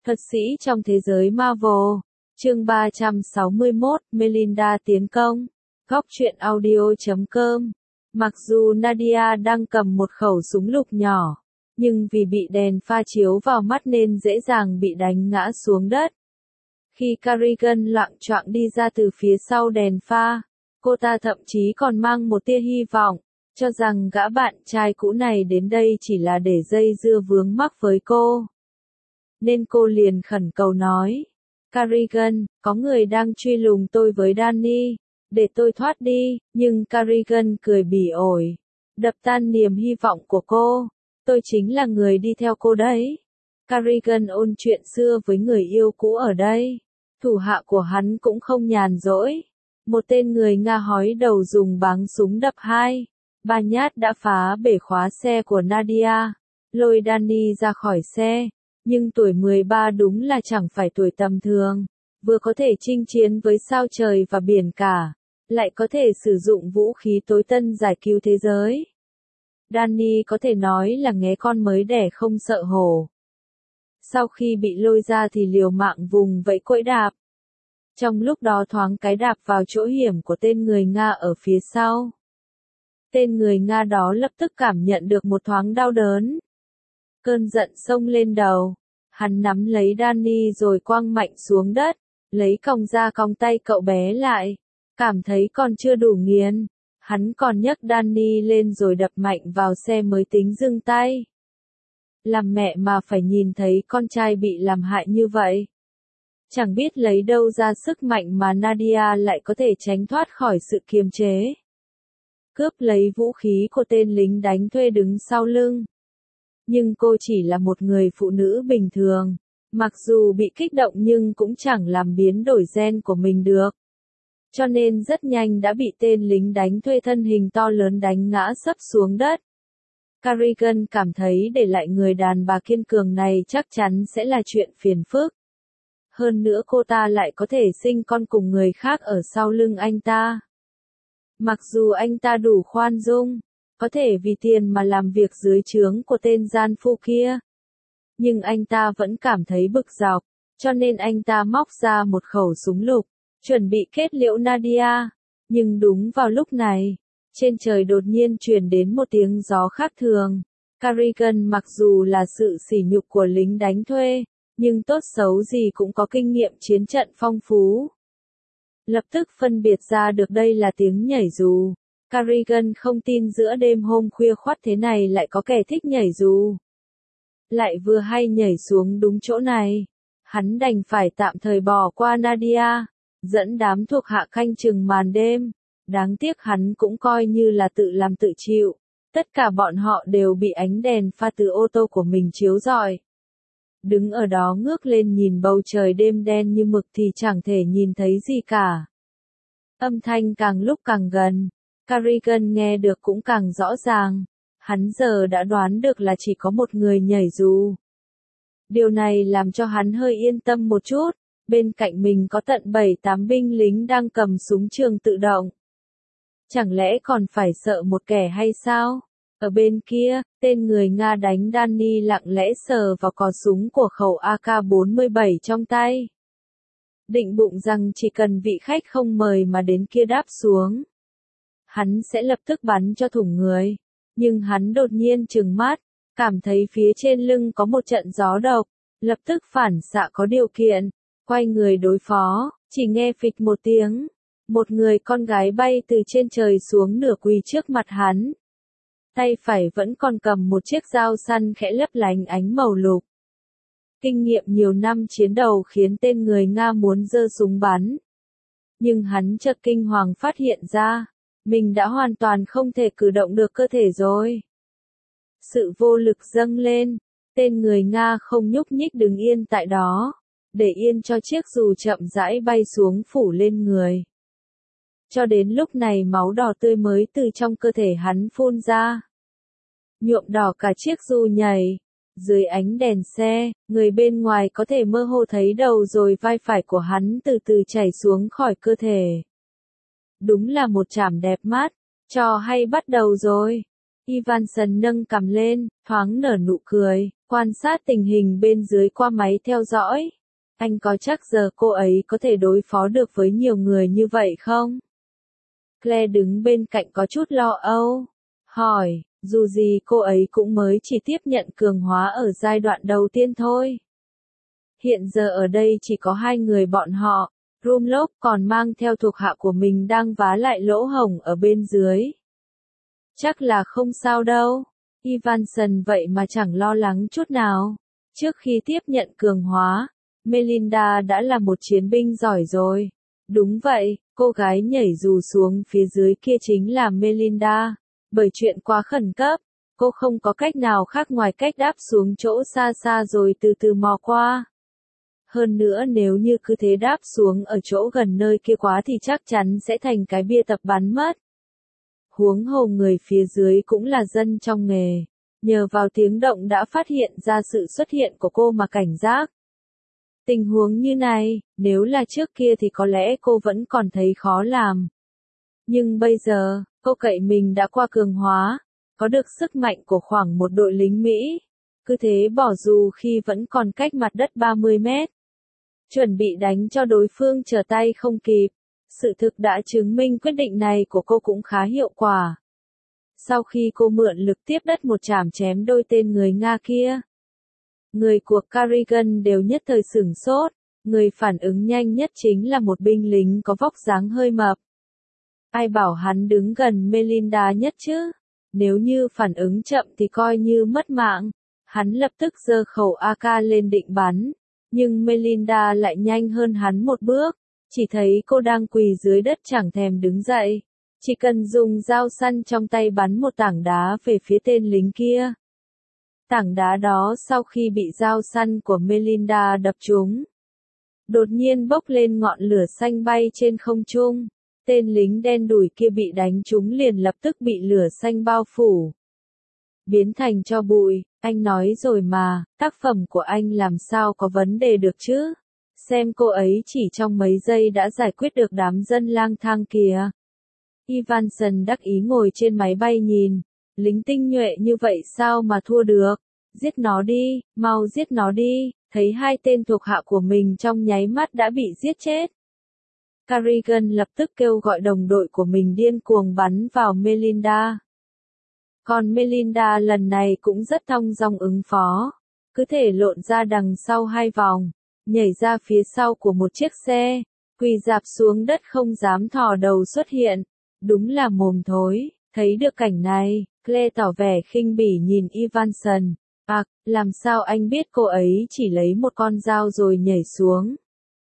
Thuật sĩ trong thế giới Marvel. Chương 361, Melinda tiến công. Góc truyện audio.com. Mặc dù Nadia đang cầm một khẩu súng lục nhỏ, nhưng vì bị đèn pha chiếu vào mắt nên dễ dàng bị đánh ngã xuống đất. Khi Carrigan loạng choạng đi ra từ phía sau đèn pha, cô ta thậm chí còn mang một tia hy vọng, cho rằng gã bạn trai cũ này đến đây chỉ là để dây dưa vướng mắc với cô. Nên cô liền khẩn cầu nói, Carrigan, có người đang truy lùng tôi với Danny, để tôi thoát đi, nhưng Carrigan cười bỉ ổi, đập tan niềm hy vọng của cô, tôi chính là người đi theo cô đấy. Carrigan ôn chuyện xưa với người yêu cũ ở đây, thủ hạ của hắn cũng không nhàn rỗi. Một tên người Nga hói đầu dùng báng súng đập 2-3 nhát đã phá bể khóa xe của Nadia, lôi Danny ra khỏi xe. Nhưng tuổi 13 đúng là chẳng phải tuổi tầm thường, vừa có thể chinh chiến với sao trời và biển cả, lại có thể sử dụng vũ khí tối tân giải cứu thế giới. Danny có thể nói là nghé con mới đẻ không sợ hổ. Sau khi bị lôi ra thì liều mạng vùng vẫy quẫy đạp. Trong lúc đó thoáng cái đạp vào chỗ hiểm của tên người Nga ở phía sau. Tên người Nga đó lập tức cảm nhận được một thoáng đau đớn. Cơn giận xông lên đầu, hắn nắm lấy Danny rồi quăng mạnh xuống đất, lấy còng ra còng tay cậu bé lại, cảm thấy còn chưa đủ nghiền, hắn còn nhấc Danny lên rồi đập mạnh vào xe mới tính dừng tay. Làm mẹ mà phải nhìn thấy con trai bị làm hại như vậy. Chẳng biết lấy đâu ra sức mạnh mà Nadia lại có thể tránh thoát khỏi sự kiềm chế. Cướp lấy vũ khí của tên lính đánh thuê đứng sau lưng. Nhưng cô chỉ là một người phụ nữ bình thường, mặc dù bị kích động nhưng cũng chẳng làm biến đổi gen của mình được. Cho nên rất nhanh đã bị tên lính đánh thuê thân hình to lớn đánh ngã sấp xuống đất. Carrigan cảm thấy để lại người đàn bà kiên cường này chắc chắn sẽ là chuyện phiền phức. Hơn nữa cô ta lại có thể sinh con cùng người khác ở sau lưng anh ta. Mặc dù anh ta đủ khoan dung, có thể vì tiền mà làm việc dưới trướng của tên gian phu kia. Nhưng anh ta vẫn cảm thấy bực dọc, cho nên anh ta móc ra một khẩu súng lục, chuẩn bị kết liễu Nadia. Nhưng đúng vào lúc này, trên trời đột nhiên truyền đến một tiếng gió khác thường. Carrigan mặc dù là sự sỉ nhục của lính đánh thuê, nhưng tốt xấu gì cũng có kinh nghiệm chiến trận phong phú. Lập tức phân biệt ra được đây là tiếng nhảy dù. Carrigan không tin giữa đêm hôm khuya khoắt thế này lại có kẻ thích nhảy dù. Lại vừa hay nhảy xuống đúng chỗ này. Hắn đành phải tạm thời bỏ qua Nadia, dẫn đám thuộc hạ canh chừng màn đêm. Đáng tiếc hắn cũng coi như là tự làm tự chịu. Tất cả bọn họ đều bị ánh đèn pha từ ô tô của mình chiếu rọi. Đứng ở đó ngước lên nhìn bầu trời đêm đen như mực thì chẳng thể nhìn thấy gì cả. Âm thanh càng lúc càng gần. Carrigan nghe được cũng càng rõ ràng. Hắn giờ đã đoán được là chỉ có một người nhảy dù. Điều này làm cho hắn hơi yên tâm một chút. Bên cạnh mình có tận 7-8 binh lính đang cầm súng trường tự động. Chẳng lẽ còn phải sợ một kẻ hay sao? Ở bên kia, tên người Nga đánh Danny lặng lẽ sờ vào cò súng của khẩu AK-47 trong tay. Định bụng rằng chỉ cần vị khách không mời mà đến kia đáp xuống, hắn sẽ lập tức bắn cho thủng người. Nhưng hắn đột nhiên trừng mắt, cảm thấy phía trên lưng có một trận gió độc, lập tức phản xạ có điều kiện, quay người đối phó, chỉ nghe phịch một tiếng. Một người con gái bay từ trên trời xuống nửa quỳ trước mặt hắn. Tay phải vẫn còn cầm một chiếc dao săn khẽ lấp lánh ánh màu lục. Kinh nghiệm nhiều năm chiến đấu khiến tên người Nga muốn giơ súng bắn. Nhưng hắn chợt kinh hoàng phát hiện ra, mình đã hoàn toàn không thể cử động được cơ thể rồi. Sự vô lực dâng lên, tên người Nga không nhúc nhích đứng yên tại đó, để yên cho chiếc dù chậm rãi bay xuống phủ lên người. Cho đến lúc này máu đỏ tươi mới từ trong cơ thể hắn phun ra. Nhuộm đỏ cả chiếc dù nhảy. Dưới ánh đèn xe, người bên ngoài có thể mơ hồ thấy đầu rồi vai phải của hắn từ từ chảy xuống khỏi cơ thể. Đúng là một trảm đẹp mắt. Trò hay bắt đầu rồi. Ivanson nâng cằm lên, thoáng nở nụ cười. quan sát tình hình bên dưới qua máy theo dõi. Anh có chắc giờ cô ấy có thể đối phó được với nhiều người như vậy không? Claire đứng bên cạnh có chút lo âu. Hỏi, dù gì cô ấy cũng mới chỉ tiếp nhận cường hóa ở giai đoạn đầu tiên thôi. Hiện giờ ở đây chỉ có 2 người bọn họ, Rumlock còn mang theo thuộc hạ của mình đang vá lại lỗ hổng ở bên dưới. Chắc là không sao đâu. Evanson vậy mà chẳng lo lắng chút nào. Trước khi tiếp nhận cường hóa, Melinda đã là một chiến binh giỏi rồi. Đúng vậy, cô gái nhảy dù xuống phía dưới kia chính là Melinda. Bởi chuyện quá khẩn cấp, cô không có cách nào khác ngoài cách đáp xuống chỗ xa xa rồi từ từ mò qua. Hơn nữa nếu như cứ thế đáp xuống ở chỗ gần nơi kia quá thì chắc chắn sẽ thành cái bia tập bắn mất. Huống hồ người phía dưới cũng là dân trong nghề, nhờ vào tiếng động đã phát hiện ra sự xuất hiện của cô mà cảnh giác. Tình huống như này, nếu là trước kia thì có lẽ cô vẫn còn thấy khó làm. Nhưng bây giờ, cô cậy mình đã qua cường hóa, có được sức mạnh của khoảng một đội lính Mỹ. Cứ thế bỏ dù khi vẫn còn cách mặt đất 30 mét. Chuẩn bị đánh cho đối phương trở tay không kịp. Sự thực đã chứng minh quyết định này của cô cũng khá hiệu quả. Sau khi cô mượn lực tiếp đất một chảm chém đôi tên người Nga kia, người của Carrigan đều nhất thời sửng sốt, người phản ứng nhanh nhất chính là một binh lính có vóc dáng hơi mập. Ai bảo hắn đứng gần Melinda nhất chứ? Nếu như phản ứng chậm thì coi như mất mạng. Hắn lập tức giơ khẩu AK lên định bắn, nhưng Melinda lại nhanh hơn hắn một bước. Chỉ thấy cô đang quỳ dưới đất chẳng thèm đứng dậy. Chỉ cần dùng dao săn trong tay bắn một tảng đá về phía tên lính kia. Tảng đá đó sau khi bị dao săn của Melinda đập trúng, đột nhiên bốc lên ngọn lửa xanh bay trên không trung. Tên lính đen đủi kia bị đánh trúng liền lập tức bị lửa xanh bao phủ. Biến thành tro bụi, anh nói rồi mà, tác phẩm của anh làm sao có vấn đề được chứ? Xem cô ấy chỉ trong mấy giây đã giải quyết được đám dân lang thang kìa. Evanson đắc ý ngồi trên máy bay nhìn, lính tinh nhuệ như vậy sao mà thua được? Giết nó đi, mau giết nó đi, thấy 2 tên thuộc hạ của mình trong nháy mắt đã bị giết chết. Carrigan lập tức kêu gọi đồng đội của mình điên cuồng bắn vào Melinda. Còn Melinda lần này cũng rất thong dong ứng phó, cứ thể lộn ra đằng sau 2 vòng, nhảy ra phía sau của một chiếc xe, quỳ rạp xuống đất không dám thò đầu xuất hiện. Đúng là mồm thối. Thấy được cảnh này, Claire tỏ vẻ khinh bỉ nhìn Evanson. Làm sao anh biết cô ấy chỉ lấy một con dao rồi nhảy xuống?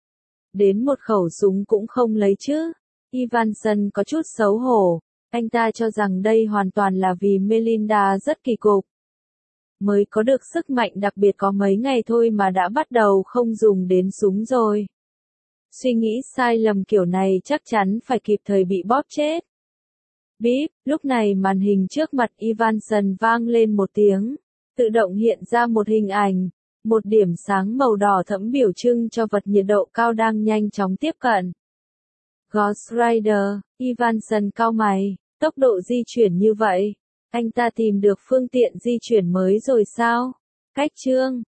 Đến một khẩu súng cũng không lấy chứ? Evanson có chút xấu hổ. Anh ta cho rằng đây hoàn toàn là vì Melinda rất kỳ cục. Mới có được sức mạnh đặc biệt có mấy ngày thôi mà đã bắt đầu không dùng đến súng rồi. Suy nghĩ sai lầm kiểu này chắc chắn phải kịp thời bị bóp chết. Bíp, lúc này màn hình trước mặt Evanson vang lên một tiếng. Tự động hiện ra một hình ảnh. Một điểm sáng màu đỏ thẫm biểu trưng cho vật nhiệt độ cao đang nhanh chóng tiếp cận. Ghost Rider, Evanson cau mày, tốc độ di chuyển như vậy. Anh ta tìm được phương tiện di chuyển mới rồi sao? Cách chương